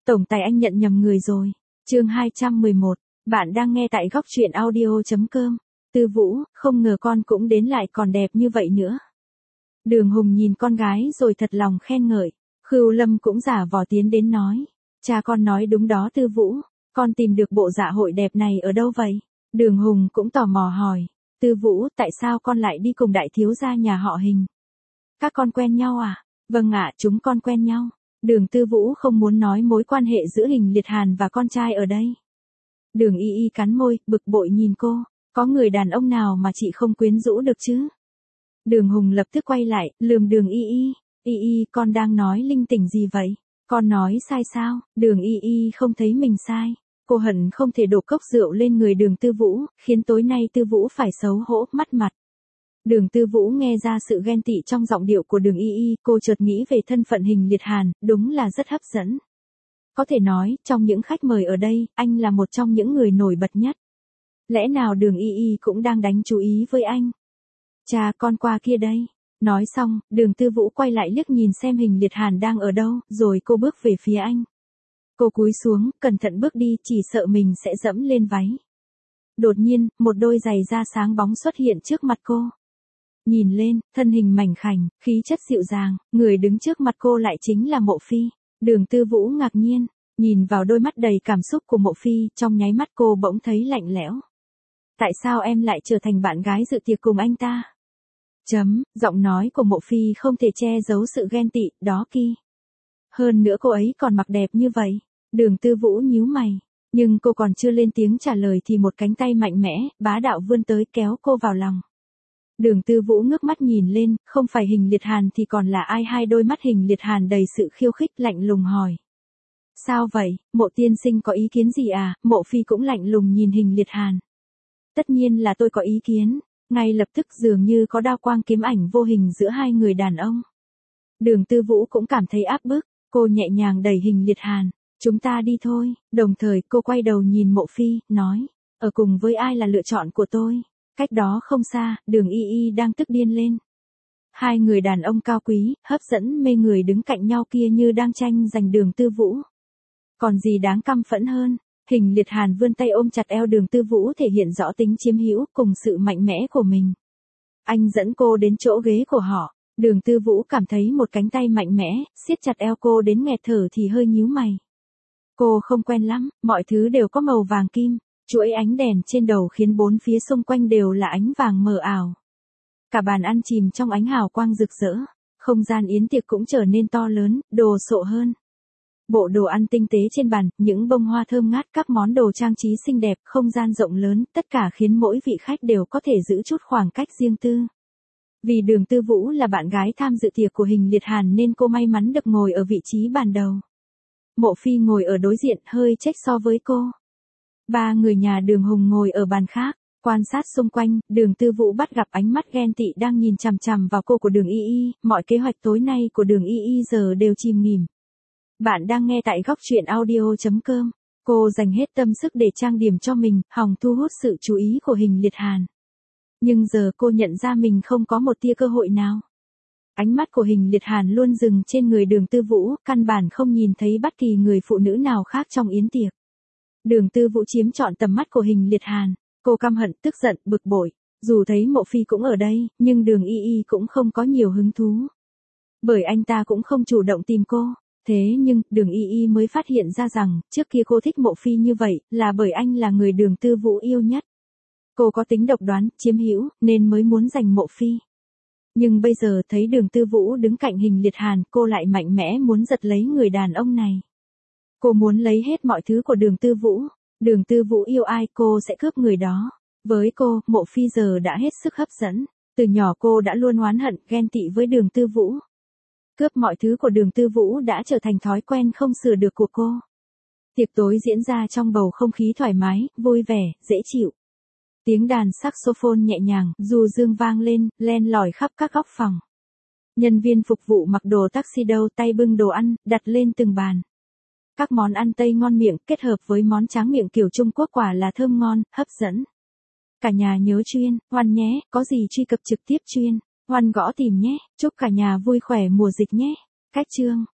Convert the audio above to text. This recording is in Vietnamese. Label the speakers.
Speaker 1: Tổng tài anh nhận nhầm người rồi. Chương 211. Bạn đang nghe tại góc truyện audio.com. Tư Vũ, không ngờ con cũng đến lại còn đẹp như vậy nữa. Đường Hùng nhìn con gái rồi thật lòng khen ngợi. Khưu Lâm cũng giả vờ tiến đến nói. Cha con nói đúng đó Tư Vũ, con tìm được bộ dạ hội đẹp này ở đâu vậy? Đường Hùng cũng tò mò hỏi. Tư Vũ, tại sao con lại đi cùng đại thiếu gia nhà họ Hình? Các con quen nhau à? Vâng ạ, chúng con quen nhau. Đường Tư Vũ không muốn nói mối quan hệ giữa Hình Liệt Hàn và con trai ở đây. Đường Y Y cắn môi, bực bội nhìn cô. Có người đàn ông nào mà chị không quyến rũ được chứ? Đường Hùng lập tức quay lại, lườm Đường Y Y. Y Y, con đang nói linh tinh gì vậy? Con nói sai sao? Đường Y Y không thấy mình sai. Cô hận không thể đổ cốc rượu lên người Đường Tư Vũ, khiến tối nay Tư Vũ phải xấu hổ mất mặt. Đường Tư Vũ nghe ra sự ghen tị trong giọng điệu của Đường Y Y, cô chợt nghĩ về thân phận Hình Liệt Hàn, đúng là rất hấp dẫn. Có thể nói, trong những khách mời ở đây, anh là một trong những người nổi bật nhất. Lẽ nào Đường Y Y cũng đang đánh chú ý với anh? Cha, con qua kia đây. Nói xong, Đường Tư Vũ quay lại liếc nhìn xem Hình Liệt Hàn đang ở đâu, rồi cô bước về phía anh. Cô cúi xuống, cẩn thận bước đi, chỉ sợ mình sẽ dẫm lên váy. Đột nhiên, một đôi giày da sáng bóng xuất hiện trước mặt cô. Nhìn lên, thân hình mảnh khảnh, khí chất dịu dàng, người đứng trước mặt cô lại chính là Mộ Phi. Đường Tư Vũ ngạc nhiên, nhìn vào đôi mắt đầy cảm xúc của Mộ Phi, trong nháy mắt cô bỗng thấy lạnh lẽo. Tại sao em lại trở thành bạn gái dự tiệc cùng anh ta? Giọng nói của Mộ Phi không thể che giấu sự ghen tị, đó Ki. Hơn nữa cô ấy còn mặc đẹp như vậy. Đường Tư Vũ nhíu mày, nhưng cô còn chưa lên tiếng trả lời thì một cánh tay mạnh mẽ, bá đạo vươn tới kéo cô vào lòng. Đường Tư Vũ ngước mắt nhìn lên, không phải Hình Liệt Hàn thì còn là ai? Hai đôi mắt Hình Liệt Hàn đầy sự khiêu khích, lạnh lùng hỏi. Sao vậy, Mộ tiên sinh có ý kiến gì à? Mộ Phi cũng lạnh lùng nhìn Hình Liệt Hàn. Tất nhiên là tôi có ý kiến. Ngay lập tức dường như có đao quang kiếm ảnh vô hình giữa hai người đàn ông. Đường Tư Vũ cũng cảm thấy áp bức, cô nhẹ nhàng đẩy Hình Liệt Hàn. Chúng ta đi thôi, đồng thời cô quay đầu nhìn Mộ Phi, nói. Ở cùng với ai là lựa chọn của tôi? Cách đó không xa, Đường Y Y đang tức điên lên. Hai người đàn ông cao quý, hấp dẫn mê người đứng cạnh nhau kia như đang tranh giành Đường Tư Vũ. Còn gì đáng căm phẫn hơn? Hình Liệt Hàn vươn tay ôm chặt eo Đường Tư Vũ thể hiện rõ tính chiếm hữu cùng sự mạnh mẽ của mình. Anh dẫn cô đến chỗ ghế của họ. Đường Tư Vũ cảm thấy một cánh tay mạnh mẽ, siết chặt eo cô đến nghẹt thở thì hơi nhíu mày. Cô không quen lắm, mọi thứ đều có màu vàng kim. Chuỗi ánh đèn trên đầu khiến bốn phía xung quanh đều là ánh vàng mờ ảo. Cả bàn ăn chìm trong ánh hào quang rực rỡ. Không gian yến tiệc cũng trở nên to lớn, đồ sộ hơn. Bộ đồ ăn tinh tế trên bàn, những bông hoa thơm ngát, các món đồ trang trí xinh đẹp, không gian rộng lớn, tất cả khiến mỗi vị khách đều có thể giữ chút khoảng cách riêng tư. Vì Đường Tư Vũ là bạn gái tham dự tiệc của Hình Liệt Hàn nên cô may mắn được ngồi ở vị trí bàn đầu. Mộ Phi ngồi ở đối diện, hơi chếch so với cô. Ba người nhà Đường Hùng ngồi ở bàn khác, quan sát xung quanh. Đường Tư Vũ bắt gặp ánh mắt ghen tị đang nhìn chằm chằm vào cô của Đường Y Y, mọi kế hoạch tối nay của Đường Y Y giờ đều chìm nghỉm. Bạn đang nghe tại góc truyện audio.com. Cô dành hết tâm sức để trang điểm cho mình, hòng thu hút sự chú ý của Hình Liệt Hàn. Nhưng giờ cô nhận ra mình không có một tia cơ hội nào. Ánh mắt của Hình Liệt Hàn luôn dừng trên người Đường Tư Vũ, căn bản không nhìn thấy bất kỳ người phụ nữ nào khác trong yến tiệc. Đường Tư Vũ chiếm trọn tầm mắt của Hình Liệt Hàn, cô căm hận, tức giận, bực bội. Dù thấy Mộ Phi cũng ở đây, nhưng Đường Y Y cũng không có nhiều hứng thú. Bởi anh ta cũng không chủ động tìm cô. Thế nhưng, Đường Y Y mới phát hiện ra rằng, trước kia cô thích Mộ Phi như vậy, là bởi anh là người Đường Tư Vũ yêu nhất. Cô có tính độc đoán, chiếm hữu, nên mới muốn giành Mộ Phi. Nhưng bây giờ thấy Đường Tư Vũ đứng cạnh Hình Liệt Hàn, cô lại mạnh mẽ muốn giật lấy người đàn ông này. Cô muốn lấy hết mọi thứ của Đường Tư Vũ. Đường Tư Vũ yêu ai cô sẽ cướp người đó. Với cô, Mộ Phi giờ đã hết sức hấp dẫn. Từ nhỏ cô đã luôn oán hận, ghen tị với Đường Tư Vũ. Cướp mọi thứ của Đường Tư Vũ đã trở thành thói quen không sửa được của cô. Tiệc tối diễn ra trong bầu không khí thoải mái, vui vẻ, dễ chịu. Tiếng đàn saxophone nhẹ nhàng, du dương vang lên, len lỏi khắp các góc phòng. Nhân viên phục vụ mặc đồ tuxedo tay bưng đồ ăn, đặt lên từng bàn. Các món ăn Tây ngon miệng kết hợp với món tráng miệng kiểu Trung Quốc quả là thơm ngon, hấp dẫn. Cả nhà nhớ chuyên, Hoan nhé, có gì truy cập trực tiếp chuyên, Hoan gõ tìm nhé, chúc cả nhà vui khỏe mùa dịch nhé. Cách chương